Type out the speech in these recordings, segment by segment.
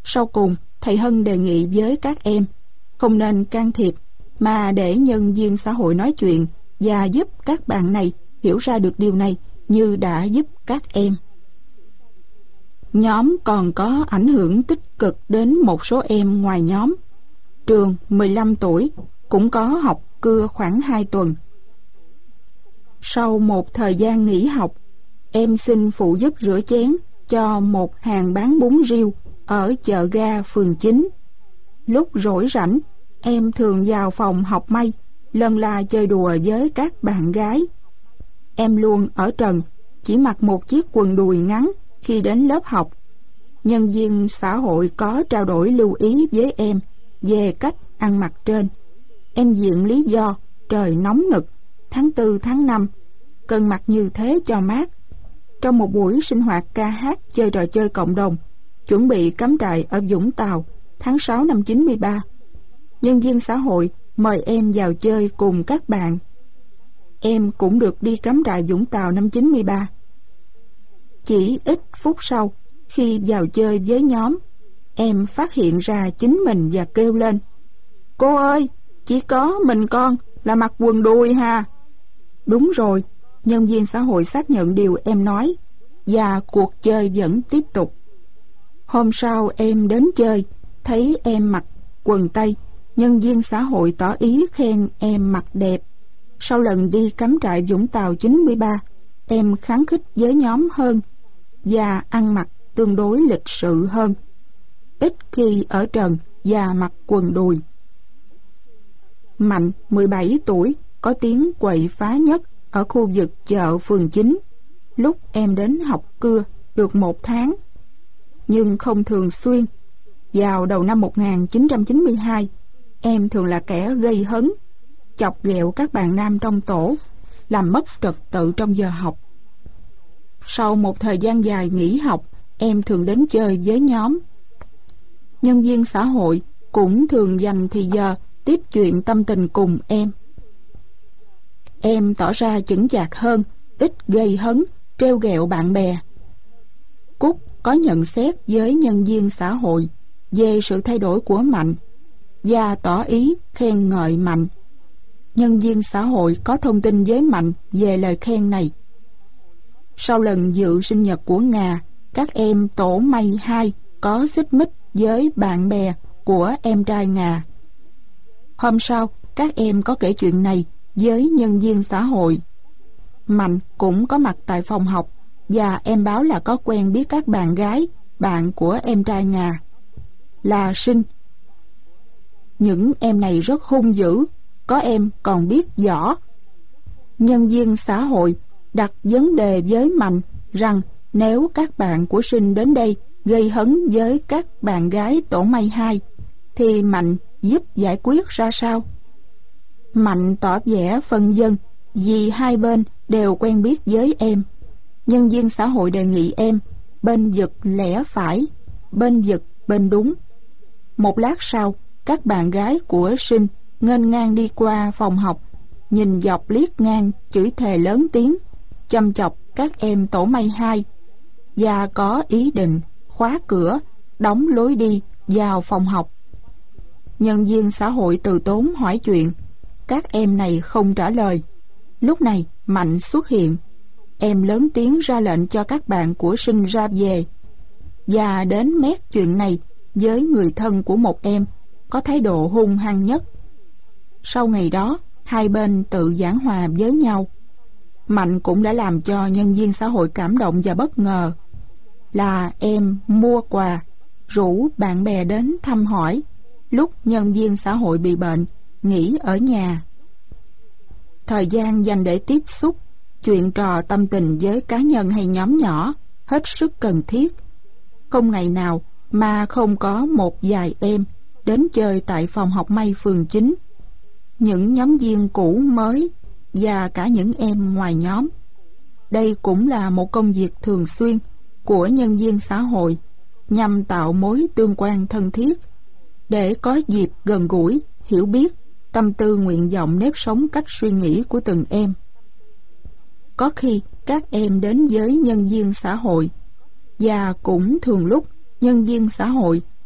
Sau cùng, thầy Hân đề nghị với các em không nên can thiệp, mà để nhân viên xã hội nói chuyện và giúp các bạn này hiểu ra được điều này như đã giúp các em. Nhóm còn có ảnh hưởng tích cực đến một số em ngoài nhóm. Trường 15 tuổi cũng có học cưa khoảng 2 tuần. Sau một thời gian nghỉ học, em xin phụ giúp rửa chén cho một hàng bán bún riêu ở chợ ga phường 9. Lúc rỗi rảnh, em thường vào phòng học may, lân la chơi đùa với các bạn gái. Em luôn ở trần, chỉ mặc một chiếc quần đùi ngắn khi đến lớp học. Nhân viên xã hội có trao đổi lưu ý với em về cách ăn mặc trên. Em viện lý do trời nóng nực, tháng 4, tháng 5, cần mặc như thế cho mát. Trong một buổi sinh hoạt ca hát chơi trò chơi cộng đồng, chuẩn bị cắm trại ở Vũng Tàu, tháng 6 năm 93, nhân viên xã hội mời em vào chơi cùng các bạn. Em cũng được đi cắm trại Vũng Tàu năm 93. Chỉ ít phút sau, khi vào chơi với nhóm, em phát hiện ra chính mình và kêu lên: "Cô ơi, chỉ có mình con là mặc quần đùi ha." Đúng rồi, nhân viên xã hội xác nhận điều em nói, và cuộc chơi vẫn tiếp tục. Hôm sau em đến chơi, thấy em mặc quần tây, nhân viên xã hội tỏ ý khen em mặc đẹp. Sau lần đi cắm trại Vũng Tàu 93, em kháng khích với nhóm hơn và ăn mặc tương đối lịch sự hơn, ít khi ở trần và mặc quần đùi. Mạnh, 17 tuổi, có tiếng quậy phá nhất ở khu vực chợ phường 9 lúc em đến học cưa được 1 tháng, nhưng không thường xuyên. Vào đầu năm 1992, em thường là kẻ gây hấn, chọc ghẹo các bạn nam trong tổ, làm mất trật tự trong giờ học. Sau một thời gian dài nghỉ học, em thường đến chơi với nhóm. Nhân viên xã hội cũng thường dành thì giờ tiếp chuyện tâm tình cùng em. Em tỏ ra chững chạc hơn, ít gây hấn, trêu ghẹo bạn bè. Cúc có nhận xét với nhân viên xã hội về sự thay đổi của Mạnh và tỏ ý khen ngợi Mạnh. Nhân viên xã hội có thông tin với Mạnh về lời khen này. Sau lần dự sinh nhật của Nga, các em tổ may 2 có xích mích với bạn bè của em trai Nga. Hôm sau, các em có kể chuyện này với nhân viên xã hội. Mạnh cũng có mặt tại phòng học và em báo là có quen biết các bạn gái, bạn của em trai Nga, là Sinh. Những em này rất hung dữ, có em còn biết võ. Nhân viên xã hội đặt vấn đề với Mạnh rằng nếu các bạn của Sinh đến đây gây hấn với các bạn gái tổ may 2 thì Mạnh giúp giải quyết ra sao. Mạnh tỏ vẻ phân vân vì hai bên đều quen biết với em. Nhân viên xã hội đề nghị em bên vực lẽ phải, bên vực bên đúng. Một lát sau, các bạn gái của Sinh nghênh ngang đi qua phòng học, nhìn dọc liếc ngang, chửi thề lớn tiếng, châm chọc các em tổ may 2 và có ý định khóa cửa, đóng lối đi vào phòng học. Nhân viên xã hội từ tốn hỏi chuyện, các em này không trả lời. Lúc này Mạnh xuất hiện. Em lớn tiếng ra lệnh cho các bạn của Sinh ra về và đến mét chuyện này với người thân của một em có thái độ hung hăng nhất. Sau ngày đó, hai bên tự giảng hòa với nhau. Mạnh cũng đã làm cho nhân viên xã hội cảm động và bất ngờ là em mua quà, rủ bạn bè đến thăm hỏi lúc nhân viên xã hội bị bệnh, nghỉ ở nhà. Thời gian dành để tiếp xúc, chuyện trò tâm tình với cá nhân hay nhóm nhỏ hết sức cần thiết. Không ngày nào mà không có một vài em đến chơi tại phòng học may phường 9. Những nhóm viên cũ mới và cả những em ngoài nhóm. Đây cũng là một công việc thường xuyên của nhân viên xã hội nhằm tạo mối tương quan thân thiết để có dịp gần gũi, hiểu biết tâm tư, nguyện vọng, nếp sống, cách suy nghĩ của từng em. Có khi các em đến với nhân viên xã hội và cũng thường lúc nhân viên xã hội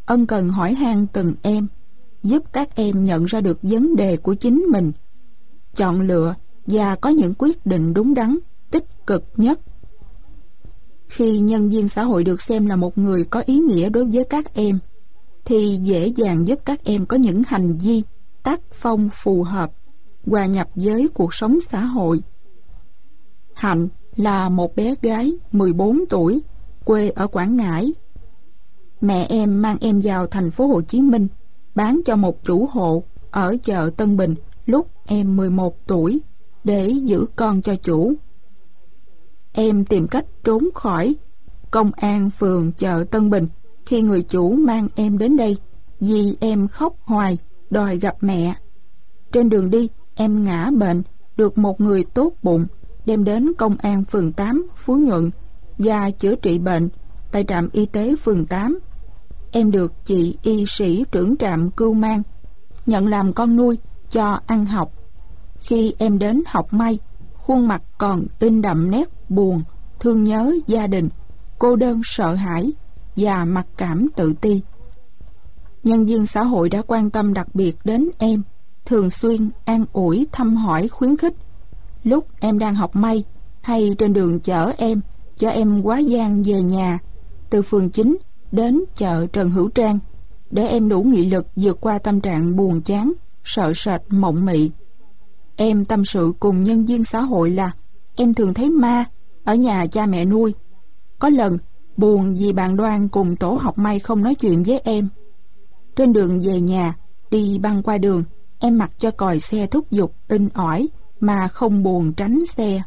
ân cần hỏi han từng em, giúp các em nhận ra được vấn đề của chính mình, chọn lựa và có những quyết định đúng đắn, tích cực nhất. Khi nhân viên xã hội được xem là một người có ý nghĩa đối với các em, thì dễ dàng giúp các em có những hành vi, tác phong phù hợp, hòa nhập với cuộc sống xã hội. Hạnh là một bé gái 14 tuổi, quê ở Quảng Ngãi. Mẹ em mang em vào thành phố Hồ Chí Minh, bán cho một chủ hộ ở chợ Tân Bình lúc em 11 tuổi để giữ con cho chủ. Em tìm cách trốn khỏi công an phường chợ Tân Bình khi người chủ mang em đến đây vì em khóc hoài đòi gặp mẹ. Trên đường đi, em ngã bệnh, được một người tốt bụng đem đến công an phường 8 Phú Nhuận và chữa trị bệnh tại trạm y tế phường 8. Em được chị y sĩ trưởng trạm cưu mang nhận làm con nuôi cho ăn học. Khi em đến học may, khuôn mặt còn in đậm nét buồn, thương nhớ gia đình, cô đơn sợ hãi và mặc cảm tự ti. Nhân viên xã hội đã quan tâm đặc biệt đến em, thường xuyên an ủi, thăm hỏi, khuyến khích. Lúc em đang học may hay trên đường chở em, cho em quá giang về nhà, từ phường 9 đến chợ Trần Hữu Trang, để em đủ nghị lực vượt qua tâm trạng buồn chán, sợ sệt, mộng mị. Em tâm sự cùng nhân viên xã hội là em thường thấy ma ở nhà cha mẹ nuôi. Có lần buồn vì bạn Đoan cùng tổ học may không nói chuyện với em. Trên đường về nhà, đi băng qua đường, em mặc cho còi xe thúc giục in ỏi mà không buồn tránh xe.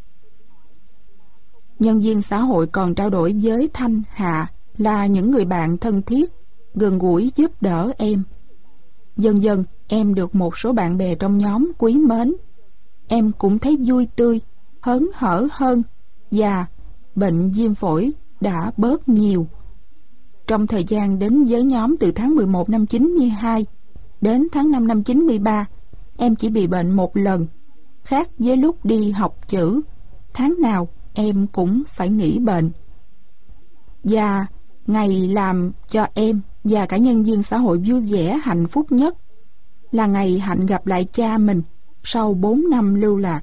Nhân viên xã hội còn trao đổi với Thanh, Hạ là những người bạn thân thiết, gần gũi giúp đỡ em. Dần dần em được một số bạn bè trong nhóm quý mến. Em cũng thấy vui tươi, hớn hở hơn và bệnh viêm phổi đã bớt nhiều. Trong thời gian đến với nhóm từ tháng 11 năm 92 đến tháng 5 năm 93, em chỉ bị bệnh một lần, khác với lúc đi học chữ, tháng nào em cũng phải nghỉ bệnh. Và ngày làm cho em và cả nhân viên xã hội vui vẻ hạnh phúc nhất là ngày Hạnh gặp lại cha mình sau 4 năm lưu lạc.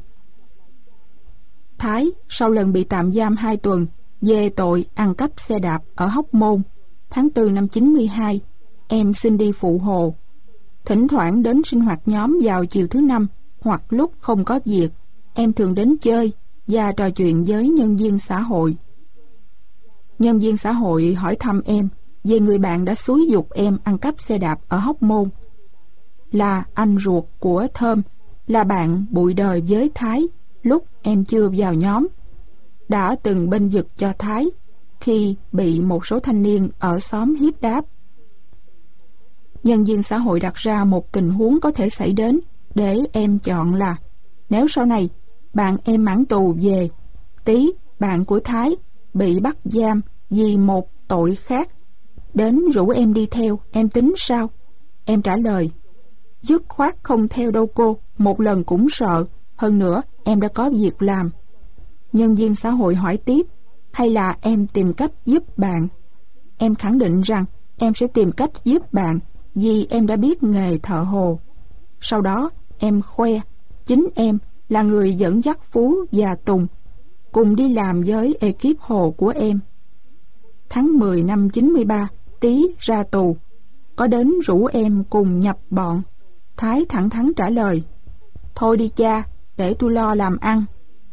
Thái sau lần bị tạm giam 2 tuần về tội ăn cắp xe đạp ở Hóc Môn, tháng 4 năm 92, em xin đi phụ hồ. Thỉnh thoảng đến sinh hoạt nhóm vào chiều thứ Năm, hoặc lúc không có việc, em thường đến chơi và trò chuyện với nhân viên xã hội. Nhân viên xã hội hỏi thăm em về người bạn đã xúi giục em ăn cắp xe đạp ở Hóc Môn. Là anh ruột của Thơm, là bạn bụi đời với Thái lúc em chưa vào nhóm, đã từng bênh vực cho Thái khi bị một số thanh niên ở xóm hiếp đáp. Nhân viên xã hội đặt ra một tình huống có thể xảy đến để em chọn là nếu sau này bạn em mãn tù về, Tý, bạn của Thái, bị bắt giam vì một tội khác, đến rủ em đi theo, em tính sao? Em trả lời, dứt khoát không theo đâu cô, một lần cũng sợ, hơn nữa em đã có việc làm. Nhân viên xã hội hỏi tiếp, hay là em tìm cách giúp bạn? Em khẳng định rằng em sẽ tìm cách giúp bạn vì em đã biết nghề thợ hồ. Sau đó em khoe chính em là người dẫn dắt Phú và Tùng cùng đi làm với ekip hồ của em. Tháng 10 năm 93, Tý ra tù, có đến rủ em cùng nhập bọn. Thái thẳng thắn trả lời, thôi đi cha, để tôi lo làm ăn.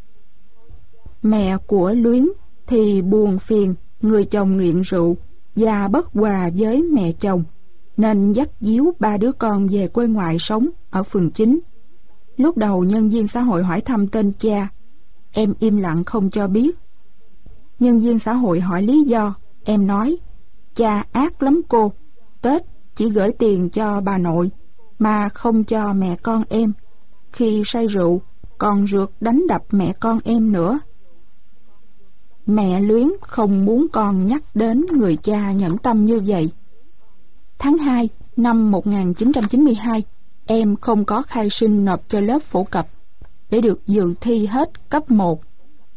Mẹ của Luyến thì buồn phiền người chồng nghiện rượu và bất hòa với mẹ chồng, nên dắt díu 3 đứa con về quê ngoại sống ở phường 9. Lúc đầu nhân viên xã hội hỏi thăm tên cha, em im lặng không cho biết. Nhân viên xã hội hỏi lý do, em nói, cha ác lắm cô, Tết chỉ gửi tiền cho bà nội mà không cho mẹ con em. Khi say rượu còn rượt đánh đập mẹ con em nữa. Mẹ Luyến không muốn con nhắc đến người cha nhẫn tâm như vậy. Tháng 2 năm 1992, em không có khai sinh nộp cho lớp phổ cập để được dự thi hết cấp 1.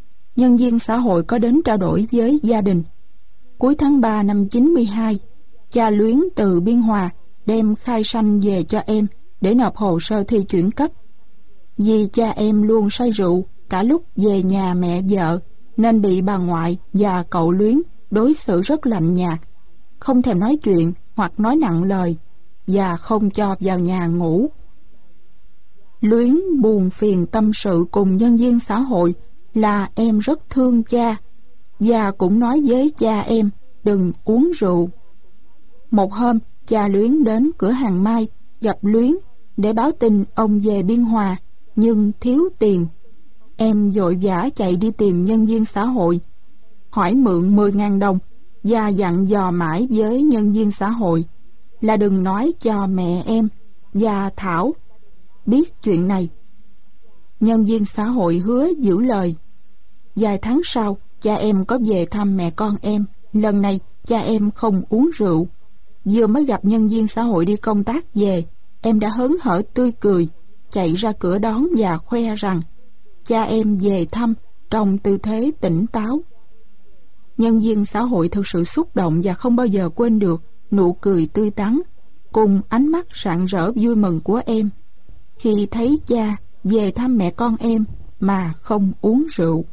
Nhân viên xã hội có đến trao đổi với gia đình. Cuối tháng 3 năm 92, cha Luyến từ Biên Hòa đem khai sanh về cho em để nộp hồ sơ thi chuyển cấp. Vì cha em luôn say rượu cả lúc về nhà mẹ vợ, nên bị bà ngoại và cậu Luyến đối xử rất lạnh nhạt, không thèm nói chuyện hoặc nói nặng lời, và không cho vào nhà ngủ. Luyến buồn phiền tâm sự cùng nhân viên xã hội là em rất thương cha, và cũng nói với cha em đừng uống rượu. Một hôm, cha Luyến đến cửa hàng Mai gặp Luyến để báo tin ông về Biên Hòa nhưng thiếu tiền. Em vội vã chạy đi tìm nhân viên xã hội, hỏi mượn 10.000 đồng và dặn dò mãi với nhân viên xã hội là đừng nói cho mẹ em và Thảo biết chuyện này. Nhân viên xã hội hứa giữ lời. Vài tháng sau, cha em có về thăm mẹ con em. Lần này cha em không uống rượu. Vừa mới gặp nhân viên xã hội đi công tác về, em đã hớn hở tươi cười, chạy ra cửa đón và khoe rằng cha em về thăm trong tư thế tỉnh táo. Nhân viên xã hội thực sự xúc động và không bao giờ quên được nụ cười tươi tắn cùng ánh mắt rạng rỡ vui mừng của em khi thấy cha về thăm mẹ con em mà không uống rượu.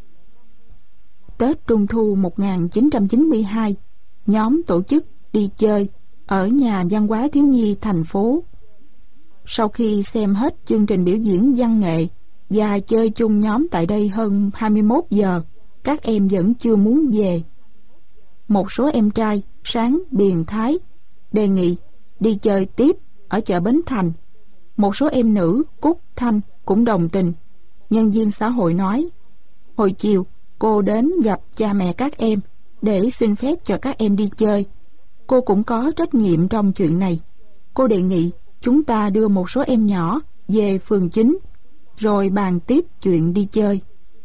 Tết Trung thu 1992, nhóm tổ chức đi chơi ở nhà văn hóa thiếu nhi thành phố. Sau khi xem hết chương trình biểu diễn văn nghệ và chơi chung nhóm tại đây hơn 21 giờ, các em vẫn chưa muốn về. Một số em trai Sáng, Biền, Thái đề nghị đi chơi tiếp ở chợ Bến Thành. Một số em nữ Cúc, Thanh cũng đồng tình. Nhân viên xã hội nói, hồi chiều cô đến gặp cha mẹ các em để xin phép cho các em đi chơi. Cô cũng có trách nhiệm trong chuyện này. Cô đề nghị chúng ta đưa một số em nhỏ về phường chính rồi bàn tiếp chuyện đi chơi.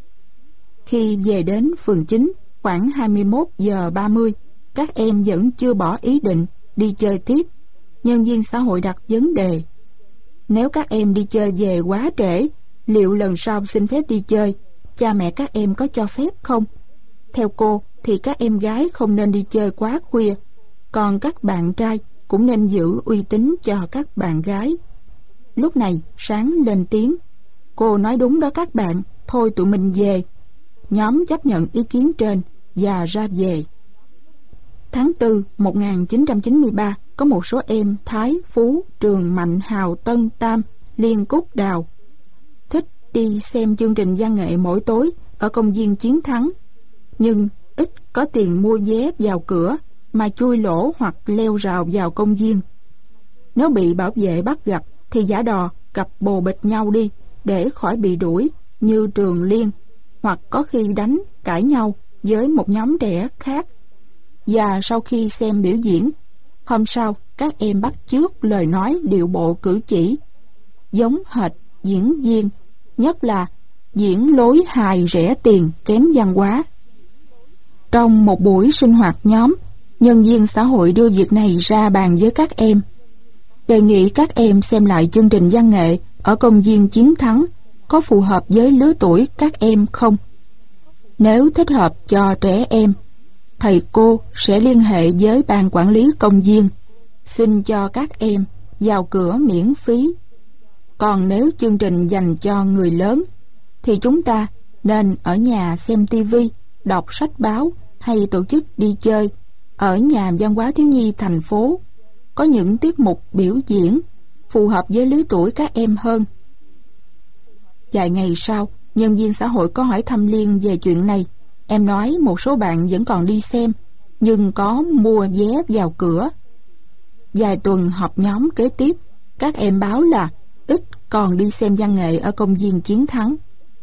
Khi về đến phường chính khoảng 21 giờ 30, các em vẫn chưa bỏ ý định đi chơi tiếp. Nhân viên xã hội đặt vấn đề, nếu các em đi chơi về quá trễ, liệu lần sau xin phép đi chơi, cha mẹ các em có cho phép không? Theo cô thì các em gái không nên đi chơi quá khuya, còn các bạn trai cũng nên giữ uy tín cho các bạn gái. Lúc này Sáng lên tiếng, cô nói đúng đó các bạn, thôi tụi mình về. Nhóm chấp nhận ý kiến trên và ra về. Tháng 4 1993, có một số em Thái, Phú, Trường, Mạnh, Hào, Tân, Tam, Liên, Cúc, Đào thích đi xem chương trình văn nghệ mỗi tối ở công viên Chiến Thắng, nhưng ít có tiền mua vé vào cửa mà chui lỗ hoặc leo rào vào công viên. Nếu bị bảo vệ bắt gặp thì giả đò cặp bồ bịch nhau đi để khỏi bị đuổi như Trường, Liên, hoặc có khi đánh cãi nhau với một nhóm trẻ khác. Và sau khi xem biểu diễn, hôm sau các em bắt chước lời nói, điệu bộ, cử chỉ giống hệt diễn viên, nhất là diễn lối hài rẻ tiền kém văn hóa. Trong một buổi sinh hoạt nhóm, nhân viên xã hội đưa việc này ra bàn với các em, đề nghị các em xem lại chương trình văn nghệ ở công viên Chiến Thắng có phù hợp với lứa tuổi các em không. Nếu thích hợp cho trẻ em, thầy cô sẽ liên hệ với ban quản lý công viên, xin cho các em vào cửa miễn phí. Còn nếu chương trình dành cho người lớn, thì chúng ta nên ở nhà xem tivi, đọc sách báo hay tổ chức đi chơi ở nhà văn hóa thiếu nhi thành phố. Có những tiết mục biểu diễn phù hợp với lứa tuổi các em hơn. Vài ngày sau, nhân viên xã hội có hỏi thăm Liên về chuyện này. Em nói một số bạn vẫn còn đi xem, nhưng có mua vé vào cửa. Vài tuần họp nhóm kế tiếp, các em báo là ít còn đi xem văn nghệ ở công viên Chiến Thắng.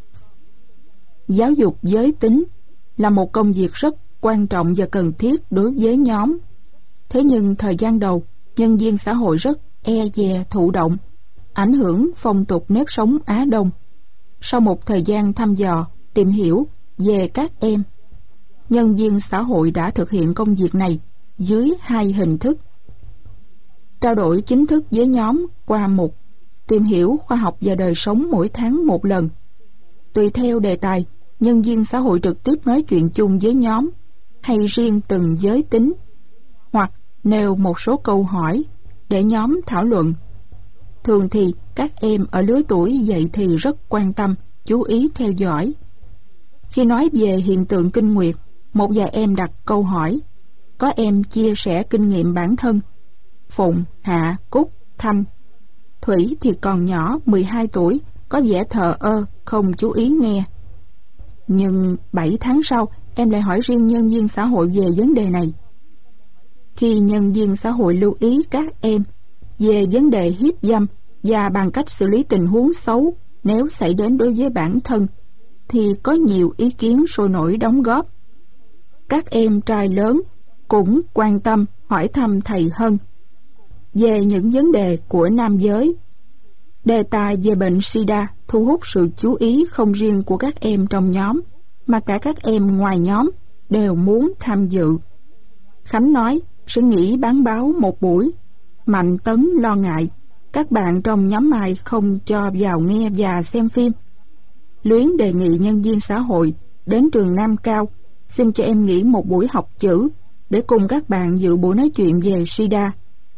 Giáo dục giới tính là một công việc rất quan trọng và cần thiết đối với nhóm. Thế nhưng thời gian đầu, nhân viên xã hội rất e dè thụ động, ảnh hưởng phong tục nếp sống Á Đông. Sau một thời gian thăm dò, tìm hiểu về các em, nhân viên xã hội đã thực hiện công việc này dưới hai hình thức. Trao đổi chính thức với nhóm qua mục tìm hiểu khoa học và đời sống mỗi tháng một lần. Tùy theo đề tài, nhân viên xã hội trực tiếp nói chuyện chung với nhóm hay riêng từng giới tính, hoặc nêu một số câu hỏi để nhóm thảo luận. Thường thì các em ở lứa tuổi dậy thì rất quan tâm, chú ý theo dõi. Khi nói về hiện tượng kinh nguyệt, một vài em đặt câu hỏi. Có em chia sẻ kinh nghiệm bản thân. Phụng, Hạ, Cúc, Thanh. Thủy thì còn nhỏ, 12 tuổi, có vẻ thờ ơ, không chú ý nghe. Nhưng 7 tháng sau, em lại hỏi riêng nhân viên xã hội về vấn đề này. Khi nhân viên xã hội lưu ý các em về vấn đề hiếp dâm và bằng cách xử lý tình huống xấu nếu xảy đến đối với bản thân, thì có nhiều ý kiến sôi nổi đóng góp. Các em trai lớn cũng quan tâm hỏi thăm thầy Hân về những vấn đề của nam giới. Đề tài về bệnh SIDA thu hút sự chú ý không riêng của các em trong nhóm, mà cả các em ngoài nhóm đều muốn tham dự. Khánh nói sẽ nghỉ bán báo một buổi. Mạnh Tấn lo ngại các bạn trong nhóm Mai không cho vào nghe và xem phim. Luyến đề nghị nhân viên xã hội đến trường Nam Cao xin cho em nghỉ một buổi học chữ để cùng các bạn dự buổi nói chuyện về SIDA,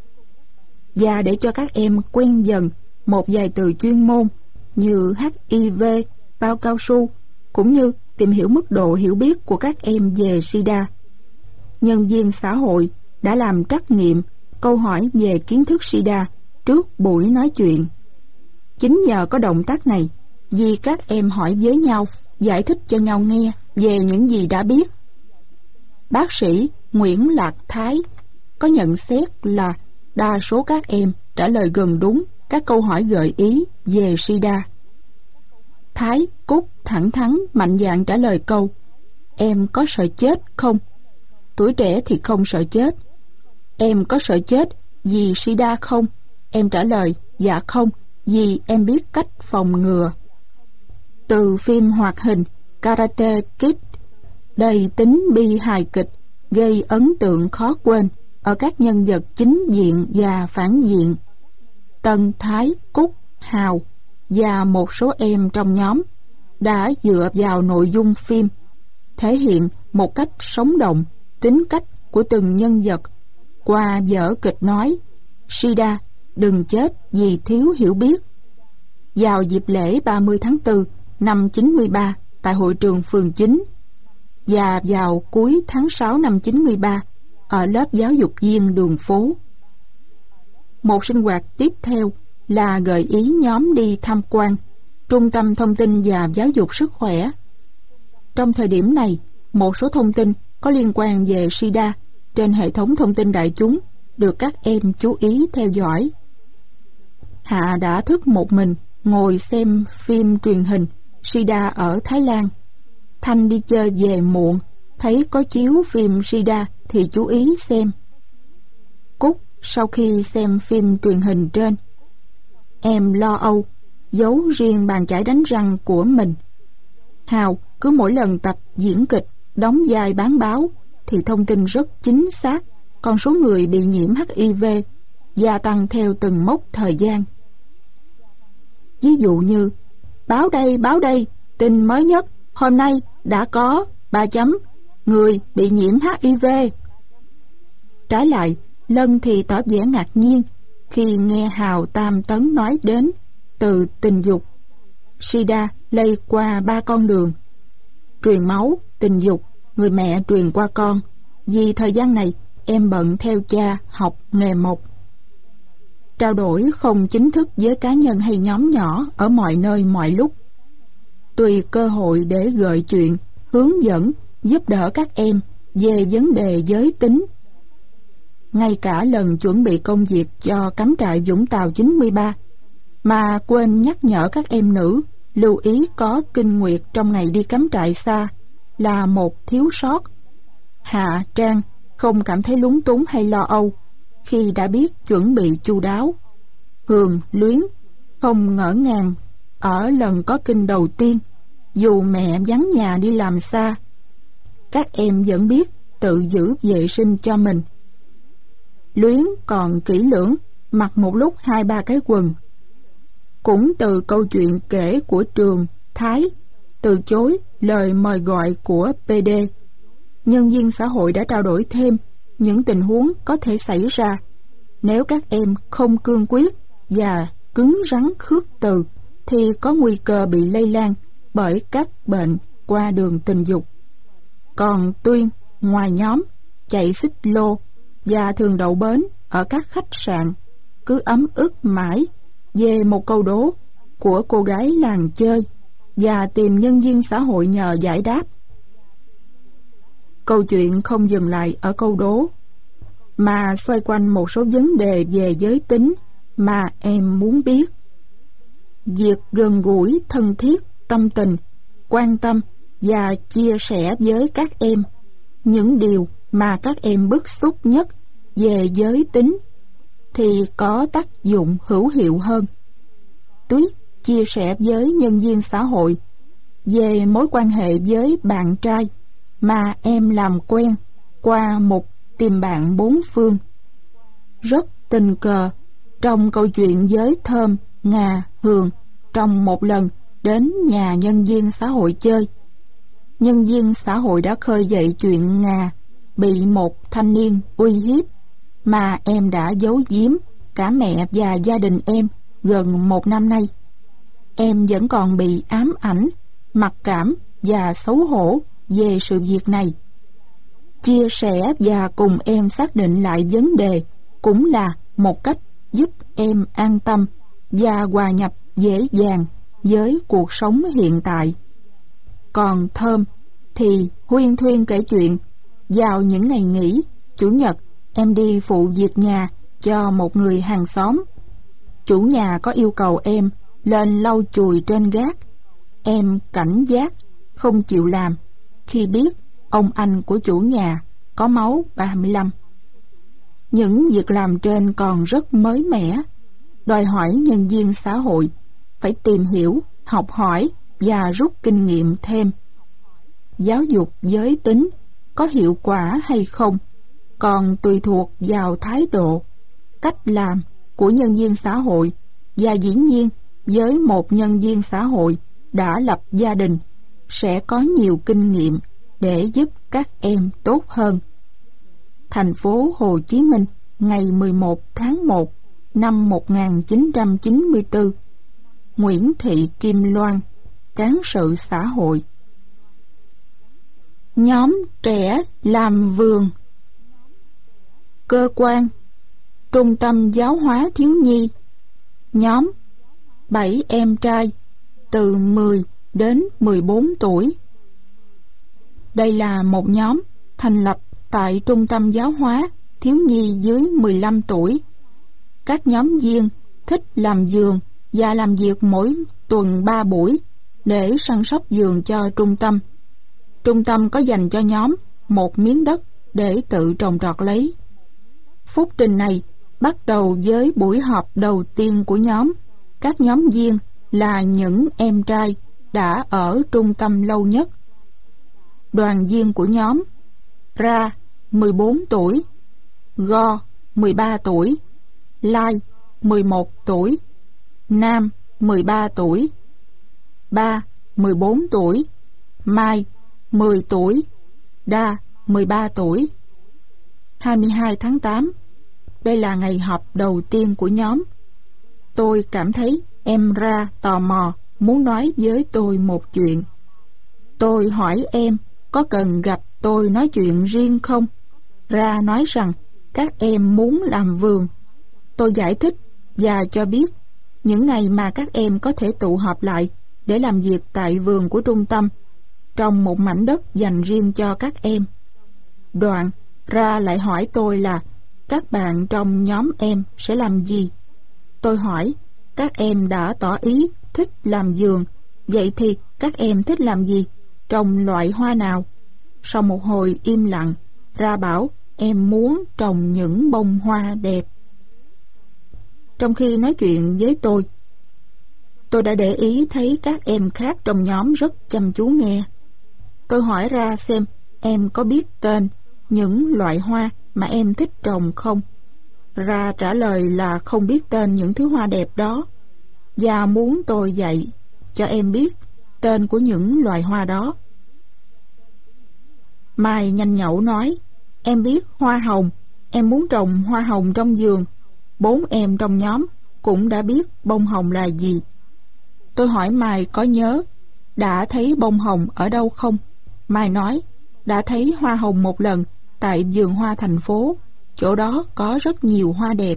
và để cho các em quen dần một vài từ chuyên môn như HIV, bao cao su, cũng như tìm hiểu mức độ hiểu biết của các em về SIDA. Nhân viên xã hội đã làm trắc nghiệm câu hỏi về kiến thức SIDA trước buổi nói chuyện. Chính nhờ có động tác này, vì các em hỏi với nhau, giải thích cho nhau nghe về những gì đã biết. Bác sĩ Nguyễn Lạc Thái có nhận xét là đa số các em trả lời gần đúng các câu hỏi gợi ý về SIDA. Thái, Cúc thẳng thắn mạnh dạn trả lời câu: em có sợ chết không? Tuổi trẻ thì không sợ chết. Em có sợ chết vì SIDA không? Em trả lời dạ không, vì em biết cách phòng ngừa. Từ phim hoạt hình Karate Kid, đầy tính bi hài kịch, gây ấn tượng khó quên ở các nhân vật chính diện và phản diện. Tân, Thái, Cúc, Hào và một số em trong nhóm đã dựa vào nội dung phim thể hiện một cách sống động tính cách của từng nhân vật qua vở kịch nói SIDA, đừng chết vì thiếu hiểu biết. Vào dịp lễ 30 tháng 4 năm 93 tại hội trường phường 9 và vào cuối tháng 6 năm 93 ở lớp giáo dục viên đường phố. Một sinh hoạt tiếp theo là gợi ý nhóm đi tham quan Trung tâm Thông tin và Giáo dục Sức khỏe. Trong thời điểm này, một số thông tin có liên quan về SIDA trên hệ thống thông tin đại chúng được các em chú ý theo dõi. Hạ đã thức một mình ngồi xem phim truyền hình SIDA ở Thái Lan. Thanh đi chơi về muộn, thấy có chiếu phim SIDA thì chú ý xem. Cúc sau khi xem phim truyền hình trên, em lo âu, giấu riêng bàn chải đánh răng của mình. Hào cứ mỗi lần tập diễn kịch, đóng vai bán báo thì thông tin rất chính xác, còn số người bị nhiễm HIV gia tăng theo từng mốc thời gian. Ví dụ như báo đây, tin mới nhất, hôm nay đã có 3 người bị nhiễm HIV. Trái lại, Lân thì tỏ vẻ ngạc nhiên khi nghe Hào Tam Tấn nói đến từ tình dục. SIDA lây qua 3 con đường: truyền máu, tình dục, người mẹ truyền qua con. Vì thời gian này em bận theo cha học nghề mộc. Trao đổi không chính thức với cá nhân hay nhóm nhỏ ở mọi nơi mọi lúc, tùy cơ hội để gợi chuyện, hướng dẫn, giúp đỡ các em về vấn đề giới tính. Ngay cả lần chuẩn bị công việc cho cắm trại Vũng Tàu 93 mà quên nhắc nhở các em nữ lưu ý có kinh nguyệt trong ngày đi cắm trại xa là một thiếu sót. Hạ, Trang không cảm thấy lúng túng hay lo âu khi đã biết chuẩn bị chu đáo. Hường, Luyến không ngỡ ngàng ở lần có kinh đầu tiên, dù mẹ vắng nhà đi làm xa. Các em vẫn biết tự giữ vệ sinh cho mình. Luyến còn kỹ lưỡng mặc một lúc 2-3 cái quần. Cũng từ câu chuyện kể của Trường, Thái từ chối lời mời gọi của PD, nhân viên xã hội đã trao đổi thêm những tình huống có thể xảy ra nếu các em không cương quyết và cứng rắn khước từ, thì có nguy cơ bị lây lan bởi các bệnh qua đường tình dục. Còn Tuyên, ngoài nhóm, chạy xích lô và thường đậu bến ở các khách sạn, cứ ấm ức mãi về một câu đố của cô gái làng chơi và tìm nhân viên xã hội nhờ giải đáp. Câu chuyện không dừng lại ở câu đố, mà xoay quanh một số vấn đề về giới tính mà em muốn biết. Việc gần gũi, thân thiết, tâm tình, quan tâm và chia sẻ với các em những điều mà các em bức xúc nhất về giới tính thì có tác dụng hữu hiệu hơn. Tuyết chia sẻ với nhân viên xã hội về mối quan hệ với bạn trai mà em làm quen qua một tìm bạn bốn phương. Rất tình cờ, trong câu chuyện với Thơm, Ngà, Hường trong một lần đến nhà nhân viên xã hội chơi, nhân viên xã hội đã khơi dậy chuyện Ngà bị một thanh niên uy hiếp mà em đã giấu giếm cả mẹ và gia đình em gần 1 năm nay. Em vẫn còn bị ám ảnh, mặc cảm và xấu hổ về sự việc này. Chia sẻ và cùng em xác định lại vấn đề cũng là một cách giúp em an tâm và hòa nhập dễ dàng với cuộc sống hiện tại. Còn Thơm thì huyên thuyên kể chuyện vào những ngày nghỉ Chủ nhật em đi phụ việc nhà cho một người hàng xóm. Chủ nhà có yêu cầu em lên lau chùi trên gác. Em cảnh giác, không chịu làm khi biết ông anh của chủ nhà có máu 35. Những việc làm trên còn rất mới mẻ, đòi hỏi nhân viên xã hội phải tìm hiểu, học hỏi và rút kinh nghiệm thêm. Giáo dục giới tính có hiệu quả hay không còn tùy thuộc vào thái độ, cách làm của nhân viên xã hội, và dĩ nhiên với một nhân viên xã hội đã lập gia đình sẽ có nhiều kinh nghiệm để giúp các em tốt hơn. Thành phố Hồ Chí Minh, ngày 11 tháng 1 năm 1994. Nguyễn Thị Kim Loan, Cán sự xã hội. Nhóm trẻ làm vườn. Cơ quan: Trung tâm Giáo hóa Thiếu nhi. Nhóm: 7 em trai từ 10 đến 14 tuổi. Đây là một nhóm thành lập tại Trung tâm Giáo hóa Thiếu nhi dưới 15 tuổi. Các nhóm viên thích làm vườn và làm việc mỗi tuần 3 buổi để săn sóc vườn cho trung tâm. Trung tâm có dành cho nhóm một miếng đất để tự trồng trọt lấy. Phúc trình này bắt đầu với buổi họp đầu tiên của nhóm. Các nhóm viên là những em trai đã ở trung tâm lâu nhất. Đoàn viên của nhóm: Ra 14 tuổi, Go 13 tuổi, Lai 11 tuổi, Nam 13 tuổi, Ba 14 tuổi, Mai 10 tuổi, Đa 13 tuổi. 22 tháng 8, đây là ngày họp đầu tiên của nhóm. Tôi cảm thấy em Ra tò mò muốn nói với tôi một chuyện. Tôi hỏi em có cần gặp tôi nói chuyện riêng không? Ra nói rằng các em muốn làm vườn. Tôi giải thích và cho biết những ngày mà các em có thể tụ họp lại để làm việc tại vườn của trung tâm, trong một mảnh đất dành riêng cho các em. Đoạn Ra lại hỏi tôi là các bạn trong nhóm em sẽ làm gì. Tôi hỏi các em đã tỏ ý thích làm vườn, vậy thì các em thích làm gì, trồng loại hoa nào? Sau một hồi im lặng, Ra bảo em muốn trồng những bông hoa đẹp. Trong khi nói chuyện với tôi đã để ý thấy các em khác trong nhóm rất chăm chú nghe. Tôi hỏi Ra xem em có biết tên những loại hoa mà em thích trồng không. Ra trả lời là không biết tên những thứ hoa đẹp đó và muốn tôi dạy cho em biết tên của những loài hoa đó. Mai nhanh nhẩu nói: Em biết hoa hồng, em muốn trồng hoa hồng trong vườn. 4 em trong nhóm cũng đã biết bông hồng là gì. Tôi hỏi Mai có nhớ đã thấy bông hồng ở đâu không? Mai nói đã thấy hoa hồng một lần tại vườn hoa thành phố. Chỗ đó có rất nhiều hoa đẹp.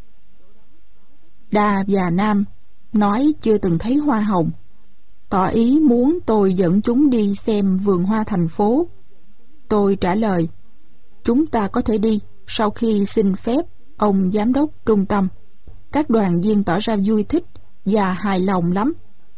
Đa và Nam nói chưa từng thấy hoa hồng, tỏ ý muốn tôi dẫn chúng đi xem vườn hoa thành phố. Tôi trả lời chúng ta có thể đi sau khi xin phép ông giám đốc trung tâm. Các đoàn viên tỏ ra vui thích và hài lòng lắm.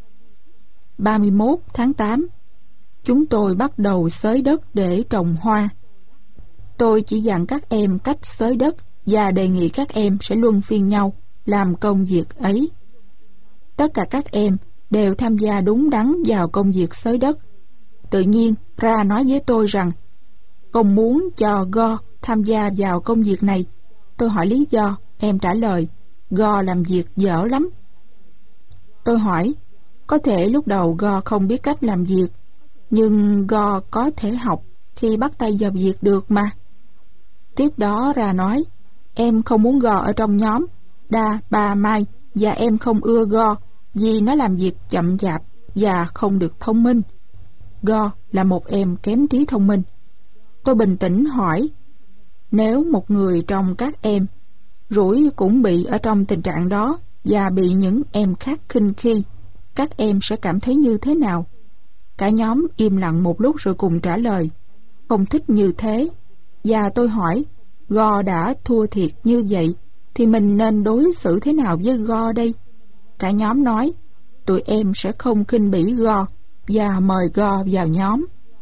31 tháng 8, chúng tôi bắt đầu xới đất để trồng hoa. Tôi chỉ dặn các em cách xới đất và đề nghị các em sẽ luân phiên nhau làm công việc ấy. Tất cả các em đều tham gia đúng đắn vào công việc xới đất. Tự nhiên Ra nói với tôi rằng không muốn cho Go tham gia vào công việc này. Tôi hỏi lý do, em trả lời Go làm việc dở lắm. Tôi hỏi có thể lúc đầu Go không biết cách làm việc, nhưng Go có thể học khi bắt tay vào việc được mà. Tiếp đó Ra nói em không muốn Go ở trong nhóm Đa, bà, Mai, và em không ưa Go vì nó làm việc chậm chạp và không được thông minh. Go là một em kém trí thông minh. Tôi bình tĩnh hỏi nếu một người trong các em rủi cũng bị ở trong tình trạng đó và bị những em khác khinh khi, các em sẽ cảm thấy như thế nào? Cả nhóm im lặng một lúc rồi cùng trả lời không thích như thế. Và tôi hỏi Go đã thua thiệt như vậy thì mình nên đối xử thế nào với Go đây? Cả nhóm nói tụi em sẽ không khinh bỉ Go và mời Go vào nhóm.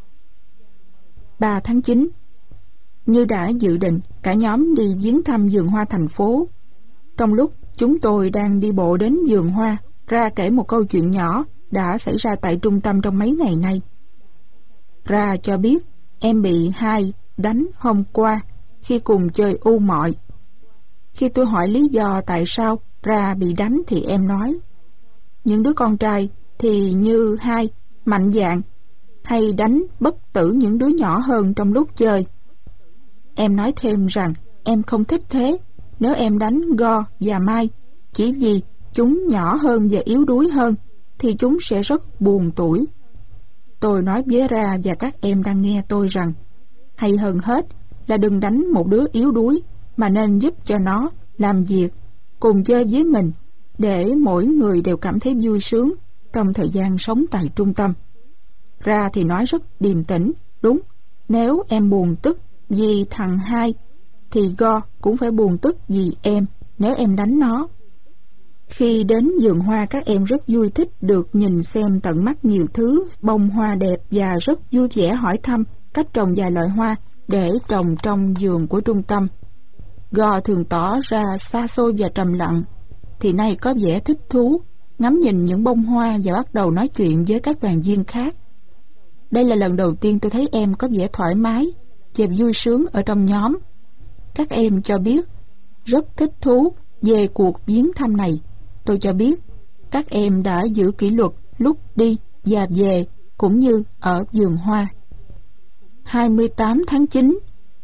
3 tháng 9, như đã dự định, cả nhóm đi viếng thăm vườn hoa thành phố. Trong lúc chúng tôi đang đi bộ đến vườn hoa, Ra kể một câu chuyện nhỏ đã xảy ra tại trung tâm trong mấy ngày nay. Ra cho biết em bị Hai đánh hôm qua khi cùng chơi u mọi. Khi tôi hỏi lý do tại sao Ra bị đánh thì em nói những đứa con trai thì như Hai, mạnh dạn, hay đánh bất tử những đứa nhỏ hơn trong lúc chơi. Em nói thêm rằng em không thích thế nếu em đánh Go và Mai chỉ vì chúng nhỏ hơn và yếu đuối hơn thì chúng sẽ rất buồn tủi. Tôi nói với Ra và các em đang nghe tôi rằng hay hơn hết là đừng đánh một đứa yếu đuối mà nên giúp cho nó làm việc, cùng chơi với mình để mỗi người đều cảm thấy vui sướng trong thời gian sống tại trung tâm. Ra thì nói rất điềm tĩnh, đúng, nếu em buồn tức vì thằng Hai thì Go cũng phải buồn tức vì em nếu em đánh nó. Khi đến vườn hoa, các em rất vui thích được nhìn xem tận mắt nhiều thứ bông hoa đẹp và rất vui vẻ hỏi thăm cách trồng vài loại hoa để trồng trong vườn của trung tâm. Go thường tỏ ra xa xôi và trầm lặng, thì nay có vẻ thích thú ngắm nhìn những bông hoa và bắt đầu nói chuyện với các đoàn viên khác. Đây là lần đầu tiên tôi thấy em có vẻ thoải mái và vui sướng ở trong nhóm. Các em cho biết rất thích thú về cuộc viếng thăm này. Tôi cho biết các em đã giữ kỷ luật lúc đi và về cũng như ở vườn hoa. 28 tháng 9,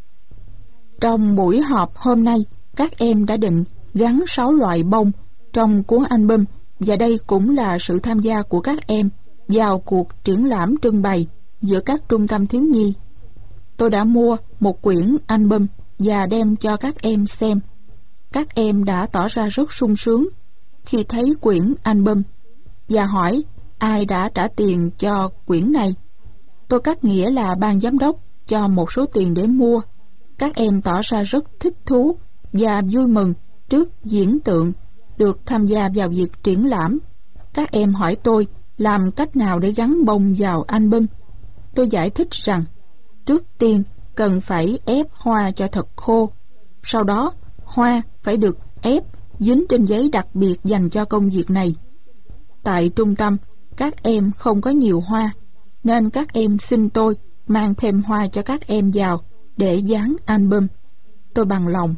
trong buổi họp hôm nay, các em đã định gắn 6 loại bông trong cuốn album, và đây cũng là sự tham gia của các em vào cuộc triển lãm trưng bày giữa các trung tâm thiếu nhi. Tôi đã mua một quyển album và đem cho các em xem. Các em đã tỏ ra rất sung sướng khi thấy quyển album và hỏi ai đã trả tiền cho quyển này. Tôi cắt nghĩa là ban giám đốc cho một số tiền để mua. Các em tỏ ra rất thích thú và vui mừng trước diễn tượng được tham gia vào việc triển lãm. Các em hỏi tôi làm cách nào để gắn bông vào album. Tôi giải thích rằng trước tiên cần phải ép hoa cho thật khô. Sau đó hoa phải được ép dính trên giấy đặc biệt dành cho công việc này. Tại trung tâm, các em không có nhiều hoa, nên các em xin tôi mang thêm hoa cho các em vào để dán album. Tôi bằng lòng.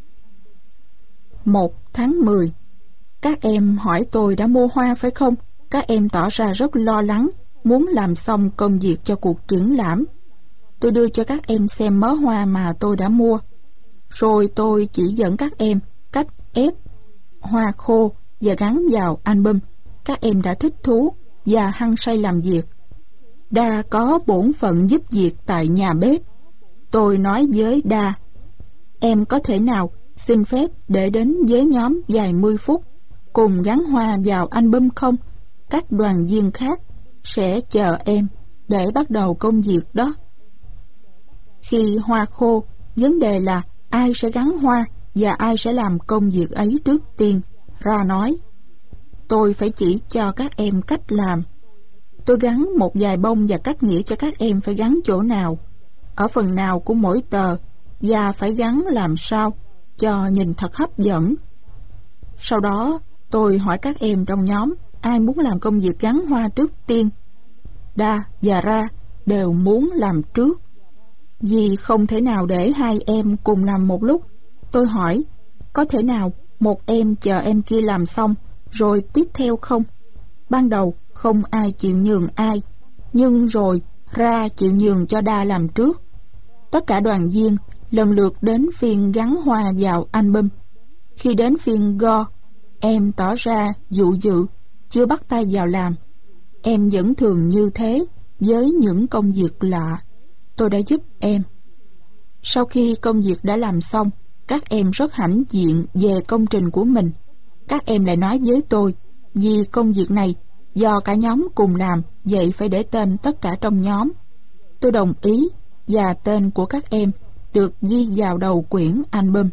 1 tháng 10, các em hỏi tôi đã mua hoa phải không? Các em tỏ ra rất lo lắng, muốn làm xong công việc cho cuộc triển lãm. tôi đưa cho các em xem mớ hoa mà tôi đã mua. Rồi tôi chỉ dẫn các em cách ép hoa khô và gắn vào album. Các em đã thích thú và hăng say làm việc. Đa có bổn phận giúp việc tại nhà bếp. Tôi nói với Đa, em có thể nào xin phép để đến với nhóm vài 10 phút cùng gắn hoa vào album không? Các đoàn viên khác sẽ chờ em để bắt đầu công việc đó. Khi hoa khô, vấn đề là ai sẽ gắn hoa và ai sẽ làm công việc ấy trước tiên. Ra nói, tôi phải chỉ cho các em cách làm. Tôi gắn một vài bông và cắt nghĩa cho các em phải gắn chỗ nào, ở phần nào của mỗi tờ, và phải gắn làm sao cho nhìn thật hấp dẫn. Sau đó tôi hỏi các em trong nhóm ai muốn làm công việc gắn hoa trước tiên. Đa và Ra đều muốn làm trước, vì không thể nào để hai em cùng làm một lúc. Tôi hỏi, có thể nào một em chờ em kia làm xong rồi tiếp theo không? Ban đầu không ai chịu nhường ai, nhưng rồi Ra chịu nhường cho Đa làm trước. Tất cả đoàn viên lần lượt đến phiên gắn hoa vào album. Khi đến phiên Go, em tỏ ra dụ dự, chưa bắt tay vào làm. Em vẫn thường như thế với những công việc lạ. Tôi đã giúp em. Sau khi công việc đã làm xong, các em rất hãnh diện về công trình của mình. Các em lại nói với tôi, vì công việc này do cả nhóm cùng làm, vậy phải để tên tất cả trong nhóm. Tôi đồng ý, và tên của các em được ghi vào đầu quyển album.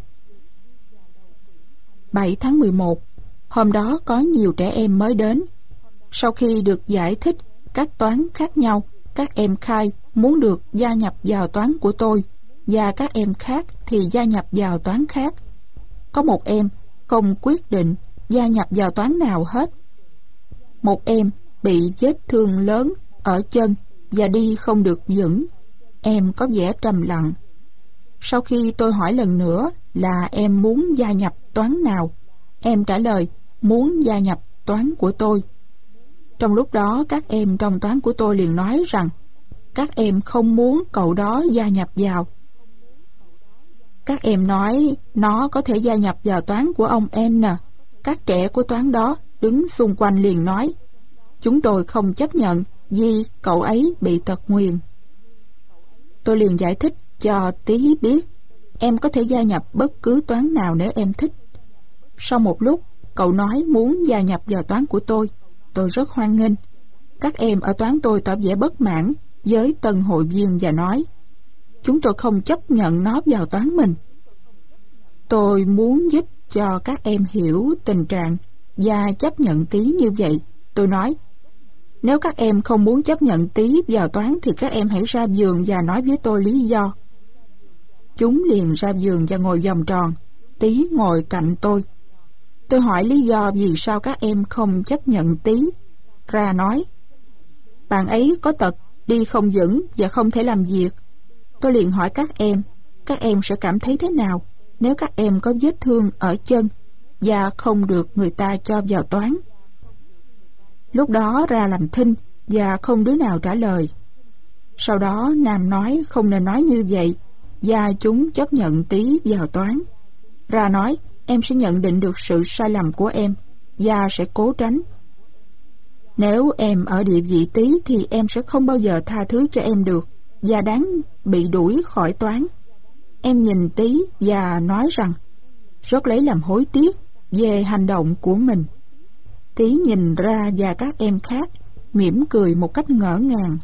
7 tháng 11, hôm đó có nhiều trẻ em mới đến. Sau khi được giải thích các toán khác nhau, các em khai muốn được gia nhập vào toán của tôi, và các em khác thì gia nhập vào toán khác. Có một em không quyết định gia nhập vào toán nào hết. Một em bị vết thương lớn ở chân và đi không được vững. Em có vẻ trầm lặng. Sau khi tôi hỏi lần nữa là em muốn gia nhập toán nào, em trả lời muốn gia nhập toán của tôi. Trong lúc đó các em trong toán của tôi liền nói rằng các em không muốn cậu đó gia nhập vào. Các em nói nó có thể gia nhập vào toán của ông N. Các trẻ của toán đó đứng xung quanh liền nói, chúng tôi không chấp nhận vì cậu ấy bị tật nguyền. Tôi liền giải thích cho Tí biết em có thể gia nhập bất cứ toán nào nếu em thích. Sau một lúc, cậu nói muốn gia nhập vào toán của tôi. Tôi rất hoan nghênh. Các em ở toán tôi tỏ vẻ bất mãn với tân hội viên và nói, chúng tôi không chấp nhận nó vào toán mình. Tôi muốn giúp cho các em hiểu tình trạng và chấp nhận Tí như vậy. Tôi nói, nếu các em không muốn chấp nhận Tí vào toán thì các em hãy ra vườn và nói với tôi lý do. Chúng liền ra vườn và ngồi vòng tròn. Tí ngồi cạnh tôi. Tôi hỏi lý do vì sao các em không chấp nhận Tí. Ra nói, bạn ấy có tật, đi không vững và không thể làm việc. Tôi liền hỏi các em sẽ cảm thấy thế nào nếu các em có vết thương ở chân và không được người ta cho vào toán. Lúc đó Ra làm thinh và không đứa nào trả lời. Sau đó Nam nói không nên nói như vậy và chúng chấp nhận Tí vào toán. Ra nói em sẽ nhận định được sự sai lầm của em và sẽ cố tránh. Nếu em ở địa vị Tí thì em sẽ không bao giờ tha thứ cho em được và đáng bị đuổi khỏi toán. Em nhìn Tí và nói rằng rất lấy làm hối tiếc về hành động của mình. Tí nhìn Ra và các em khác, mỉm cười một cách ngỡ ngàng.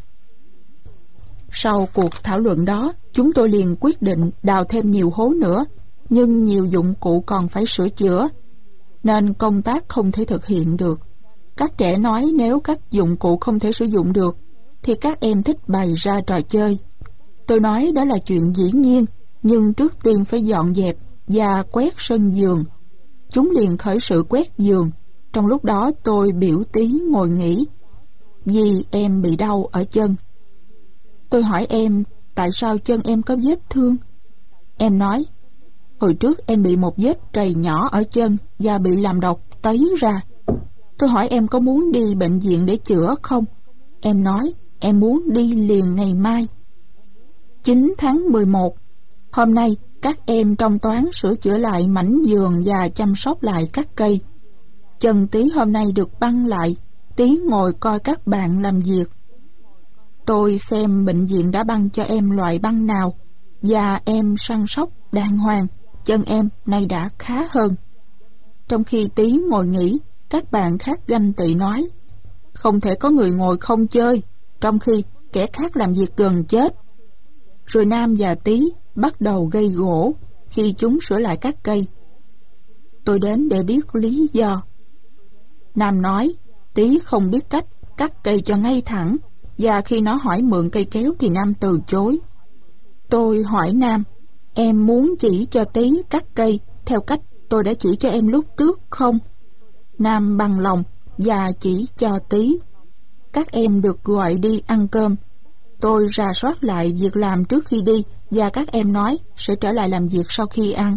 Sau cuộc thảo luận đó, chúng tôi liền quyết định đào thêm nhiều hố nữa, nhưng nhiều dụng cụ còn phải sửa chữa, nên công tác không thể thực hiện được. Các trẻ nói nếu các dụng cụ không thể sử dụng được, thì các em thích bày ra trò chơi. Tôi nói đó là chuyện dĩ nhiên, nhưng trước tiên phải dọn dẹp và quét sân vườn. Chúng liền khởi sự quét vườn. Trong lúc đó tôi biểu Tí ngồi nghỉ, vì em bị đau ở chân. Tôi hỏi em tại sao chân em có vết thương. Em nói, hồi trước em bị một vết trầy nhỏ ở chân và bị làm độc tấy ra. Tôi hỏi em có muốn đi bệnh viện để chữa không. Em nói em muốn đi liền ngày mai. 9 tháng 11. Hôm nay các em trong toán sửa chữa lại mảnh giường và chăm sóc lại các cây. Chân Tí hôm nay được băng lại. Tí ngồi coi các bạn làm việc. Tôi xem bệnh viện đã băng cho em loại băng nào, và em săn sóc đàng hoàng. Chân em nay đã khá hơn. Trong khi Tí ngồi nghỉ, các bạn khác ganh tị nói: không thể có người ngồi không chơi, trong khi kẻ khác làm việc gần chết. Rồi Nam và Tí bắt đầu gây gổ khi chúng sửa lại các cây. Tôi đến để biết lý do. Nam nói Tí không biết cách cắt cây cho ngay thẳng, và khi nó hỏi mượn cây kéo thì Nam từ chối. Tôi hỏi Nam: em muốn chỉ cho Tí cắt cây theo cách tôi đã chỉ cho em lúc trước không? Nam bằng lòng và chỉ cho Tí. Các em được gọi đi ăn cơm. Tôi rà soát lại việc làm trước khi đi, và các em nói sẽ trở lại làm việc sau khi ăn.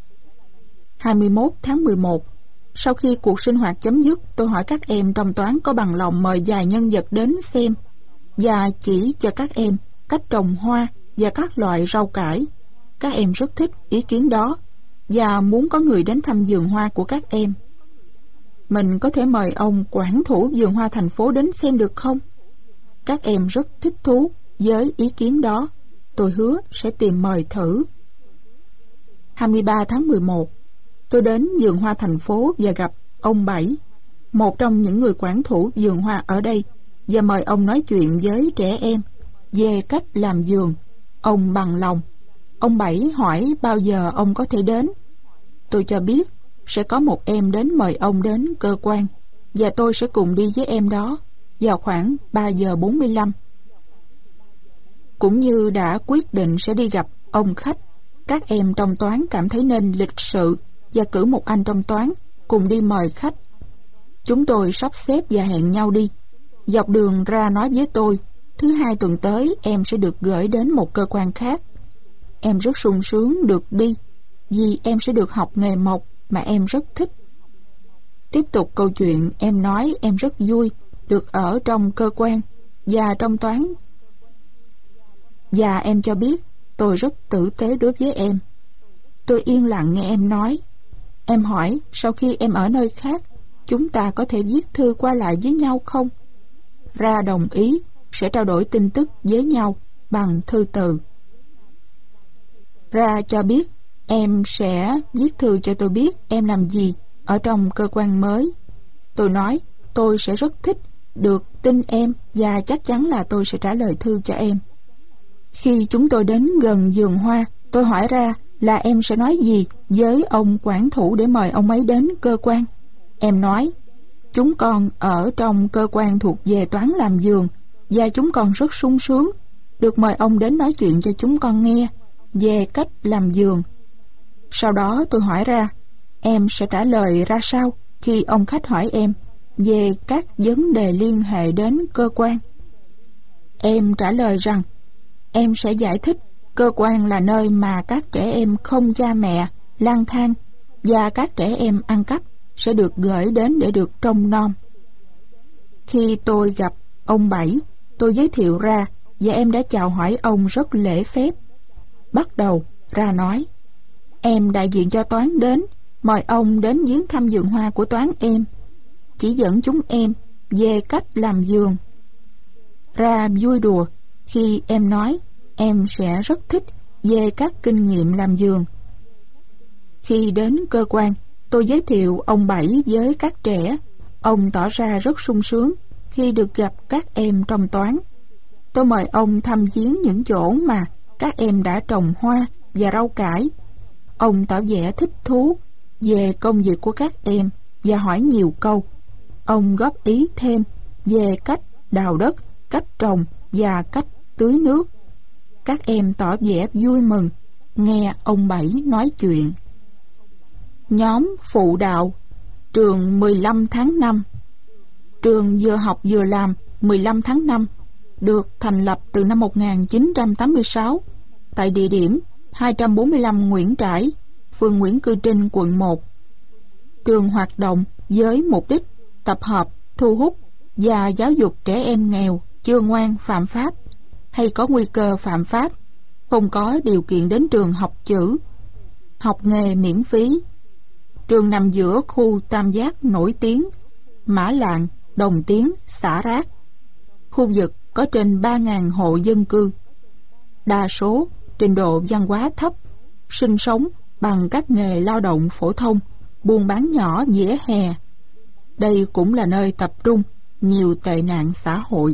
21 tháng 11. Sau khi cuộc sinh hoạt chấm dứt, tôi hỏi các em trong toán có bằng lòng mời vài nhân vật đến xem, và chỉ cho các em cách trồng hoa và các loại rau cải. Các em rất thích ý kiến đó và muốn có người đến thăm vườn hoa của các em. Mình có thể mời ông quản thủ vườn hoa thành phố đến xem được không? Các em rất thích thú với ý kiến đó. Tôi hứa sẽ tìm mời thử. 23 tháng 11. Tôi đến vườn hoa thành phố và gặp ông Bảy, một trong những người quản thủ vườn hoa ở đây, và mời ông nói chuyện với trẻ em về cách làm vườn. Ông bằng lòng. Ông Bảy hỏi bao giờ ông có thể đến. Tôi cho biết sẽ có một em đến mời ông đến cơ quan, và tôi sẽ cùng đi với em đó vào khoảng 3 giờ 45. Cũng như đã quyết định sẽ đi gặp ông khách, các em trong toán cảm thấy nên lịch sự và cử một anh trong toán cùng đi mời khách. Chúng tôi sắp xếp và hẹn nhau đi. Dọc đường ra nói với tôi, thứ Hai tuần tới em sẽ được gửi đến một cơ quan khác. Em rất sung sướng được đi, vì em sẽ được học nghề mộc mà em rất thích. Tiếp tục câu chuyện, em nói em rất vui được ở trong cơ quan và trong toán, và em cho biết tôi rất tử tế đối với em. Tôi yên lặng nghe em nói. Em hỏi sau khi em ở nơi khác, chúng ta có thể viết thư qua lại với nhau không? Ra đồng ý sẽ trao đổi tin tức với nhau bằng thư từ. Ra cho biết em sẽ viết thư cho tôi biết em làm gì ở trong cơ quan mới. Tôi nói tôi sẽ rất thích được tin em, và chắc chắn là tôi sẽ trả lời thư cho em. Khi chúng tôi đến gần vườn hoa, tôi hỏi Ra là em sẽ nói gì với ông quản thủ để mời ông ấy đến cơ quan. Em nói chúng con ở trong cơ quan thuộc về toán làm vườn, và chúng con rất sung sướng được mời ông đến nói chuyện cho chúng con nghe về cách làm vườn. Sau đó tôi hỏi Ra em sẽ trả lời ra sao khi ông khách hỏi em về các vấn đề liên hệ đến cơ quan. Em trả lời rằng em sẽ giải thích cơ quan là nơi mà các trẻ em không cha mẹ lang thang, và các trẻ em ăn cắp sẽ được gửi đến để được trông nom. Khi tôi gặp ông Bảy, tôi giới thiệu Ra, và em đã chào hỏi ông rất lễ phép. Bắt đầu Ra nói: em đại diện cho toán đến, mời ông đến viếng thăm vườn hoa của toán em, chỉ dẫn chúng em về cách làm vườn. Ra vui đùa khi em nói em sẽ rất thích về các kinh nghiệm làm vườn. Khi đến cơ quan, tôi giới thiệu ông Bảy với các trẻ. Ông tỏ ra rất sung sướng khi được gặp các em trong toán. Tôi mời ông thăm viếng những chỗ mà các em đã trồng hoa và rau cải. Ông tỏ vẻ thích thú về công việc của các em và hỏi nhiều câu. Ông góp ý thêm về cách đào đất, cách trồng và cách tưới nước. Các em tỏ vẻ vui mừng nghe ông Bảy nói chuyện. Nhóm phụ đạo trường 15 tháng 5. Trường vừa học vừa làm 15 tháng 5 được thành lập từ năm 1986 tại địa điểm 245 Nguyễn Trãi, phường Nguyễn Cư Trinh, quận 1. Trường hoạt động với mục đích tập hợp, thu hút và giáo dục trẻ em nghèo, chưa ngoan phạm pháp hay có nguy cơ phạm pháp không có điều kiện đến trường học chữ, học nghề miễn phí. Trường nằm giữa khu tam giác nổi tiếng Mã Lạng, Đồng Tiến, Xả Rác. Khu vực có trên 3.000 hộ dân cư. Đa số trình độ văn hóa thấp, sinh sống bằng các nghề lao động phổ thông, buôn bán nhỏ vỉa hè. Đây cũng là nơi tập trung nhiều tệ nạn xã hội.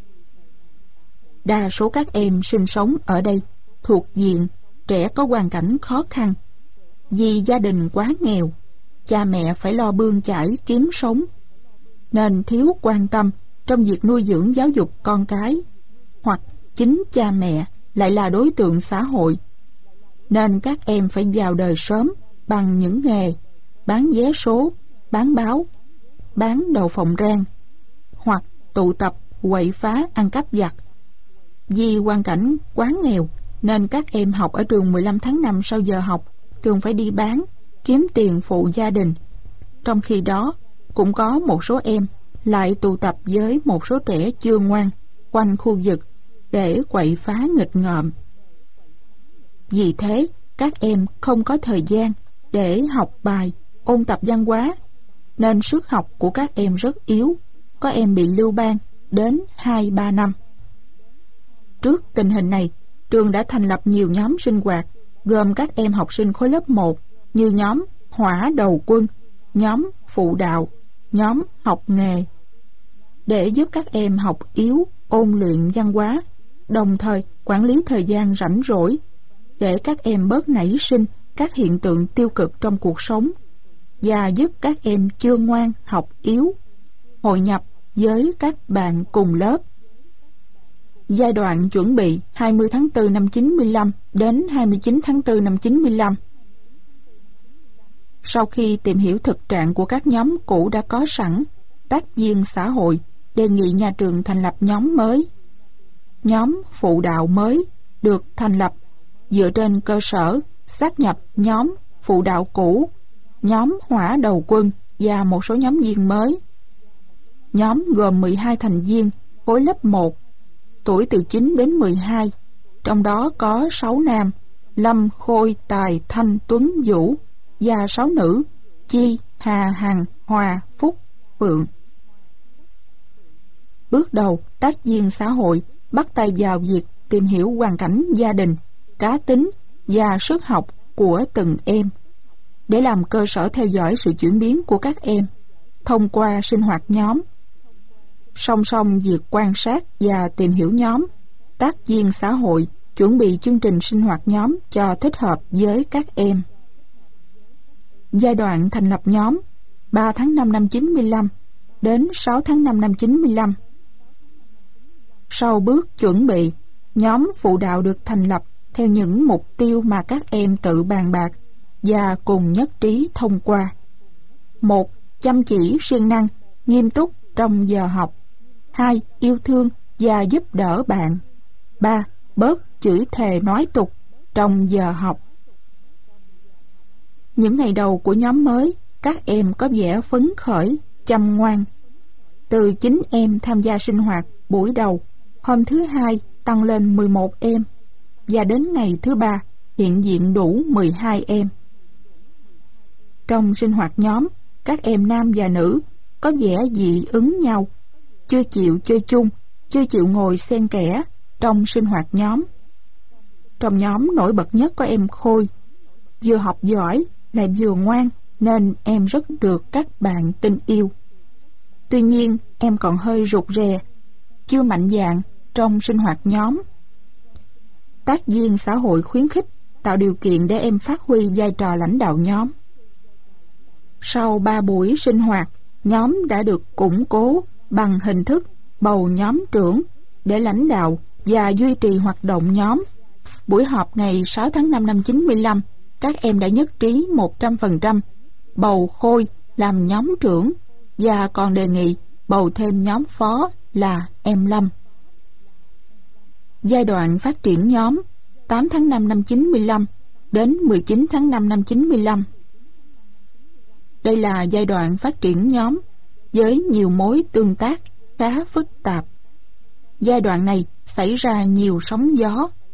Đa số các em sinh sống ở đây thuộc diện trẻ có hoàn cảnh khó khăn. Vì gia đình quá nghèo, cha mẹ phải lo bươn chải kiếm sống, nên thiếu quan tâm trong việc nuôi dưỡng giáo dục con cái, hoặc chính cha mẹ lại là đối tượng xã hội, nên các em phải vào đời sớm bằng những nghề bán vé số, bán báo, bán đậu phộng rang, hoặc tụ tập quậy phá ăn cắp vặt. Vì hoàn cảnh quá nghèo nên các em học ở trường 15 tháng 5 sau giờ học thường phải đi bán, kiếm tiền phụ gia đình. Trong khi đó, cũng có một số em lại tụ tập với một số trẻ chưa ngoan quanh khu vực để quậy phá nghịch ngợm. Vì thế, các em không có thời gian để học bài, ôn tập văn hóa, nên sức học của các em rất yếu, có em bị lưu ban đến 2-3 năm. Trước tình hình này, trường đã thành lập nhiều nhóm sinh hoạt gồm các em học sinh khối lớp 1 như nhóm hỏa đầu quân, nhóm phụ đạo, nhóm học nghề, để giúp các em học yếu ôn luyện văn hóa, đồng thời quản lý thời gian rảnh rỗi để các em bớt nảy sinh các hiện tượng tiêu cực trong cuộc sống, và giúp các em chưa ngoan học yếu hội nhập với các bạn cùng lớp. Giai đoạn chuẩn bị 20 tháng 4 năm 95 đến 29 tháng 4 năm 95. Sau khi tìm hiểu thực trạng của các nhóm cũ đã có sẵn, tác viên xã hội đề nghị nhà trường thành lập nhóm mới. Nhóm phụ đạo mới được thành lập dựa trên cơ sở sát nhập nhóm phụ đạo cũ, nhóm hỏa đầu quân và một số nhóm viên mới. Nhóm gồm 12 thành viên khối lớp 1, tuổi từ 9 đến 12, trong đó có 6 nam: Lâm, Khôi, Tài, Thanh, Tuấn, Vũ, và 6 nữ: Chi, Hà, Hằng, Hòa, Phúc, Phượng. Bước đầu, tác viên xã hội bắt tay vào việc tìm hiểu hoàn cảnh gia đình, cá tính và sức học của từng em, để làm cơ sở theo dõi sự chuyển biến của các em thông qua sinh hoạt nhóm. Song song việc quan sát và tìm hiểu nhóm, tác viên xã hội chuẩn bị chương trình sinh hoạt nhóm cho thích hợp với các em. Giai đoạn thành lập nhóm 3 tháng 5 năm 95 đến 6 tháng 5 năm 95. Sau bước chuẩn bị, nhóm phụ đạo được thành lập theo những mục tiêu mà các em tự bàn bạc và cùng nhất trí thông qua. 1. Chăm chỉ siêng năng, nghiêm túc trong giờ học. 2. Yêu thương và giúp đỡ bạn. 3. Bớt chửi thề nói tục trong giờ học. Những ngày đầu của nhóm mới, các em có vẻ phấn khởi, chăm ngoan. Từ 9 em tham gia sinh hoạt buổi đầu, hôm thứ Hai tăng lên 11 em, và đến ngày thứ Ba hiện diện đủ 12 em. Trong sinh hoạt nhóm, các em nam và nữ có vẻ dị ứng nhau, chưa chịu chơi chung, chưa chịu ngồi xen kẽ trong sinh hoạt nhóm. Trong nhóm nổi bật nhất có em Khôi, vừa học giỏi lại vừa ngoan, nên em rất được các bạn tin yêu. Tuy nhiên, em còn hơi rụt rè, chưa mạnh dạn trong sinh hoạt nhóm. Tác viên xã hội khuyến khích, tạo điều kiện để em phát huy vai trò lãnh đạo nhóm. Sau 3 buổi sinh hoạt, nhóm đã được củng cố bằng hình thức bầu nhóm trưởng để lãnh đạo và duy trì hoạt động nhóm. Buổi họp ngày 6 tháng 5 năm 95, các em đã nhất trí 100% bầu Khôi làm nhóm trưởng và còn đề nghị bầu thêm nhóm phó là em Lâm. Giai đoạn phát triển nhóm 8 tháng 5 năm 95 đến 19 tháng 5 năm 95. Đây là giai đoạn phát triển nhóm với nhiều mối tương tác khá phức tạp. Giai đoạn này xảy ra nhiều sóng gió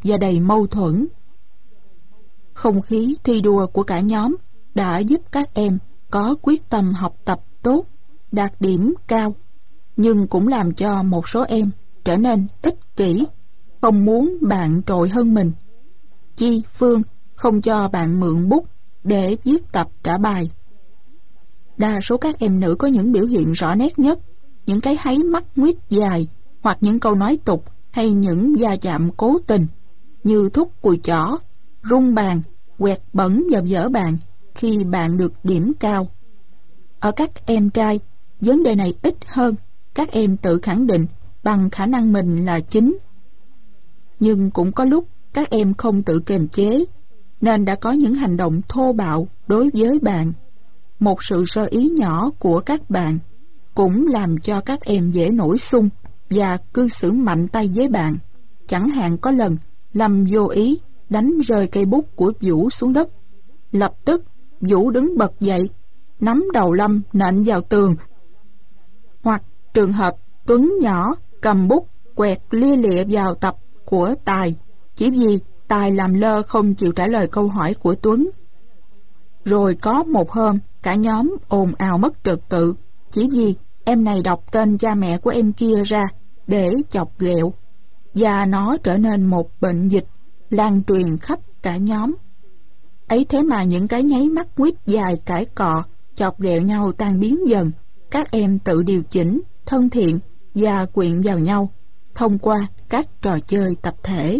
và đầy mâu thuẫn. Không khí thi đua của cả nhóm đã giúp các em có quyết tâm học tập tốt, đạt điểm cao, nhưng cũng làm cho một số em trở nên ích kỷ, không muốn bạn trội hơn mình. Chi, Phương không cho bạn mượn bút để viết tập trả bài. Đa số các em nữ có những biểu hiện rõ nét nhất, những cái háy mắt nguyết dài, hoặc những câu nói tục, hay những va chạm cố tình, như thúc cùi chỏ, rung bàn, quẹt bẩn vào vở bàn khi bạn được điểm cao. Ở các em trai, vấn đề này ít hơn, các em tự khẳng định bằng khả năng mình là chính. Nhưng cũng có lúc các em không tự kiềm chế, nên đã có những hành động thô bạo đối với bạn. Một sự sơ ý nhỏ của các bạn cũng làm cho các em dễ nổi xung và cư xử mạnh tay với bạn. Chẳng hạn có lần Lâm vô ý đánh rơi cây bút của Vũ xuống đất. Lập tức Vũ đứng bật dậy, nắm đầu Lâm nện vào tường. Hoặc trường hợp Tuấn nhỏ cầm bút quẹt lia lịa vào tập của Tài, chỉ vì Tài làm lơ không chịu trả lời câu hỏi của Tuấn. Rồi có một hôm cả nhóm ồn ào mất trật tự, chỉ vì em này đọc tên cha mẹ của em kia ra để chọc ghẹo, và nó trở nên một bệnh dịch lan truyền khắp cả nhóm. Ấy thế mà những cái nháy mắt nguyết dài cãi cọ, chọc ghẹo nhau tan biến dần. Các em tự điều chỉnh, thân thiện và quyện vào nhau thông qua các trò chơi tập thể.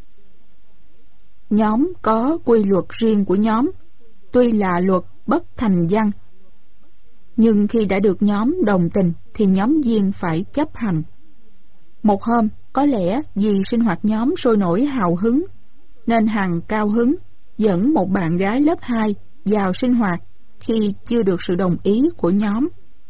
Nhóm có quy luật riêng của nhóm, tuy là luật bất thành văn, nhưng khi đã được nhóm đồng tình thì nhóm viên phải chấp hành. Một hôm, có lẽ vì sinh hoạt nhóm sôi nổi hào hứng, nên Hằng cao hứng dẫn một bạn gái lớp 2 vào sinh hoạt khi chưa được sự đồng ý của nhóm.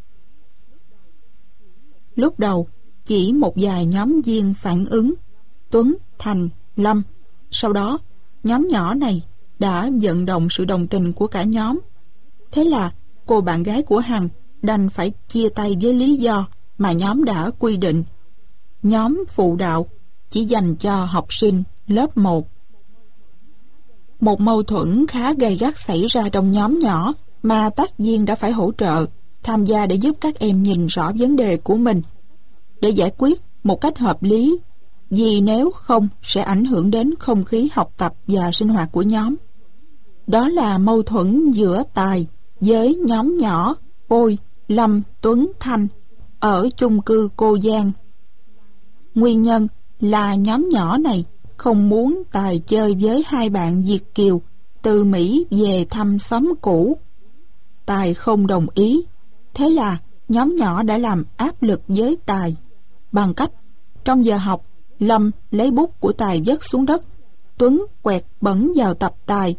Lúc đầu, chỉ một vài nhóm viên phản ứng, Tuấn, Thành, Lâm. Sau đó, nhóm nhỏ này đã vận động sự đồng tình của cả nhóm. Thế là cô bạn gái của Hằng đành phải chia tay với lý do mà nhóm đã quy định. Nhóm phụ đạo chỉ dành cho học sinh lớp 1. Một mâu thuẫn khá gay gắt xảy ra trong nhóm nhỏ mà tác viên đã phải hỗ trợ, tham gia để giúp các em nhìn rõ vấn đề của mình, để giải quyết một cách hợp lý, vì nếu không sẽ ảnh hưởng đến không khí học tập và sinh hoạt của nhóm. Đó là mâu thuẫn giữa Tài với nhóm nhỏ Ôi, Lâm, Tuấn, Thanh ở chung cư Cô Giang. Nguyên nhân là nhóm nhỏ này không muốn Tài chơi với hai bạn Việt kiều từ Mỹ về thăm xóm cũ. Tài không đồng ý, thế là nhóm nhỏ đã làm áp lực với Tài bằng cách trong giờ học, Lâm lấy bút của Tài vứt xuống đất, Tuấn quẹt bẩn vào tập Tài,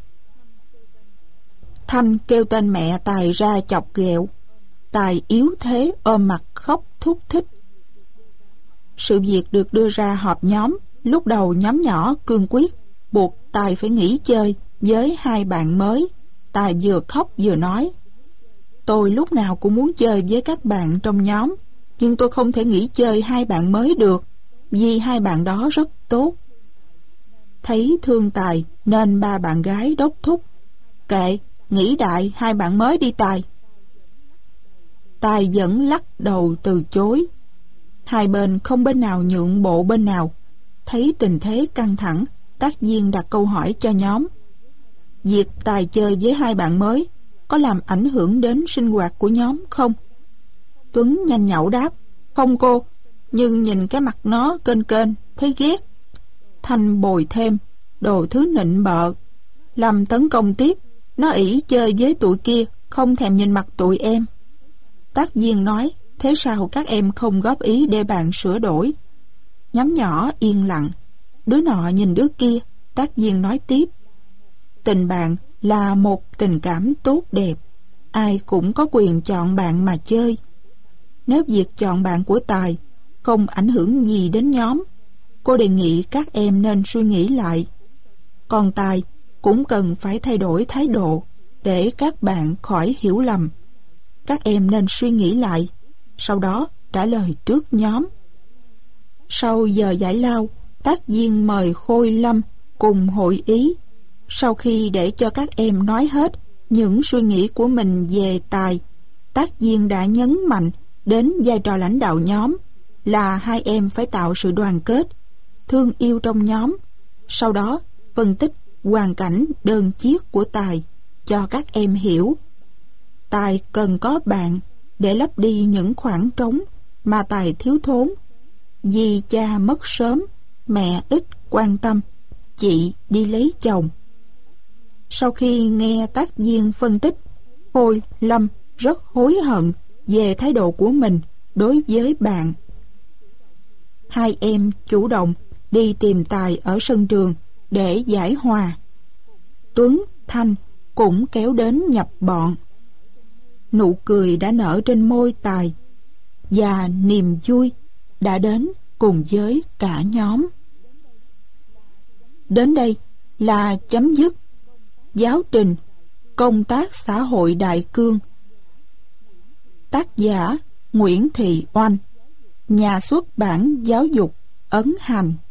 Thanh kêu tên mẹ Tài ra chọc ghẹo. Tài yếu thế ôm mặt khóc thút thít. Sự việc được đưa ra họp nhóm. Lúc đầu nhóm nhỏ cương quyết buộc Tài phải nghỉ chơi với hai bạn mới. Tài vừa khóc vừa nói: "Tôi lúc nào cũng muốn chơi với các bạn trong nhóm, nhưng tôi không thể nghỉ chơi hai bạn mới được, vì hai bạn đó rất tốt." Thấy thương Tài nên ba bạn gái đốc thúc: "Kệ, nghỉ đại hai bạn mới đi Tài." Tài vẫn lắc đầu từ chối. Hai bên không bên nào nhượng bộ bên nào. Thấy tình thế căng thẳng, tác viên đặt câu hỏi cho nhóm: "Việc Tài chơi với hai bạn mới có làm ảnh hưởng đến sinh hoạt của nhóm không?" Tuấn nhanh nhảu đáp: "Không cô, nhưng nhìn cái mặt nó kênh kênh, thấy ghét." Thanh bồi thêm: "Đồ thứ nịnh bợ." Lâm tấn công tiếp: "Nó ỷ chơi với tụi kia, không thèm nhìn mặt tụi em." Tác viên nói: "Thế sao các em không góp ý để bạn sửa đổi?" Nhóm nhỏ yên lặng. Đứa nọ nhìn đứa kia. Tác viên nói tiếp: "Tình bạn là một tình cảm tốt đẹp. Ai cũng có quyền chọn bạn mà chơi. Nếu việc chọn bạn của Tài không ảnh hưởng gì đến nhóm, cô đề nghị các em nên suy nghĩ lại. Còn Tài cũng cần phải thay đổi thái độ để các bạn khỏi hiểu lầm. Các em nên suy nghĩ lại, sau đó trả lời trước nhóm." Sau giờ giải lao, tác viên mời Khôi Lâm cùng hội ý. Sau khi để cho các em nói hết những suy nghĩ của mình về tài, tác viên đã nhấn mạnh đến vai trò lãnh đạo nhóm, là hai em phải tạo sự đoàn kết, thương yêu trong nhóm. Sau đó phân tích hoàn cảnh đơn chiếc của Tài cho các em hiểu. Tài cần có bạn để lấp đi những khoảng trống mà Tài thiếu thốn, vì cha mất sớm, mẹ ít quan tâm, chị đi lấy chồng. Sau khi nghe tác viên phân tích, Khôi Lâm rất hối hận về thái độ của mình đối với bạn. Hai em chủ động đi tìm Tài ở sân trường để giải hòa. Tuấn, Thanh cũng kéo đến nhập bọn. Nụ cười đã nở trên môi Tài, và niềm vui đã đến cùng với cả nhóm. Đến đây là chấm dứt giáo trình Công tác xã hội đại cương. Tác giả Nguyễn Thị Oanh, nhà xuất bản Giáo dục Ấn Hành.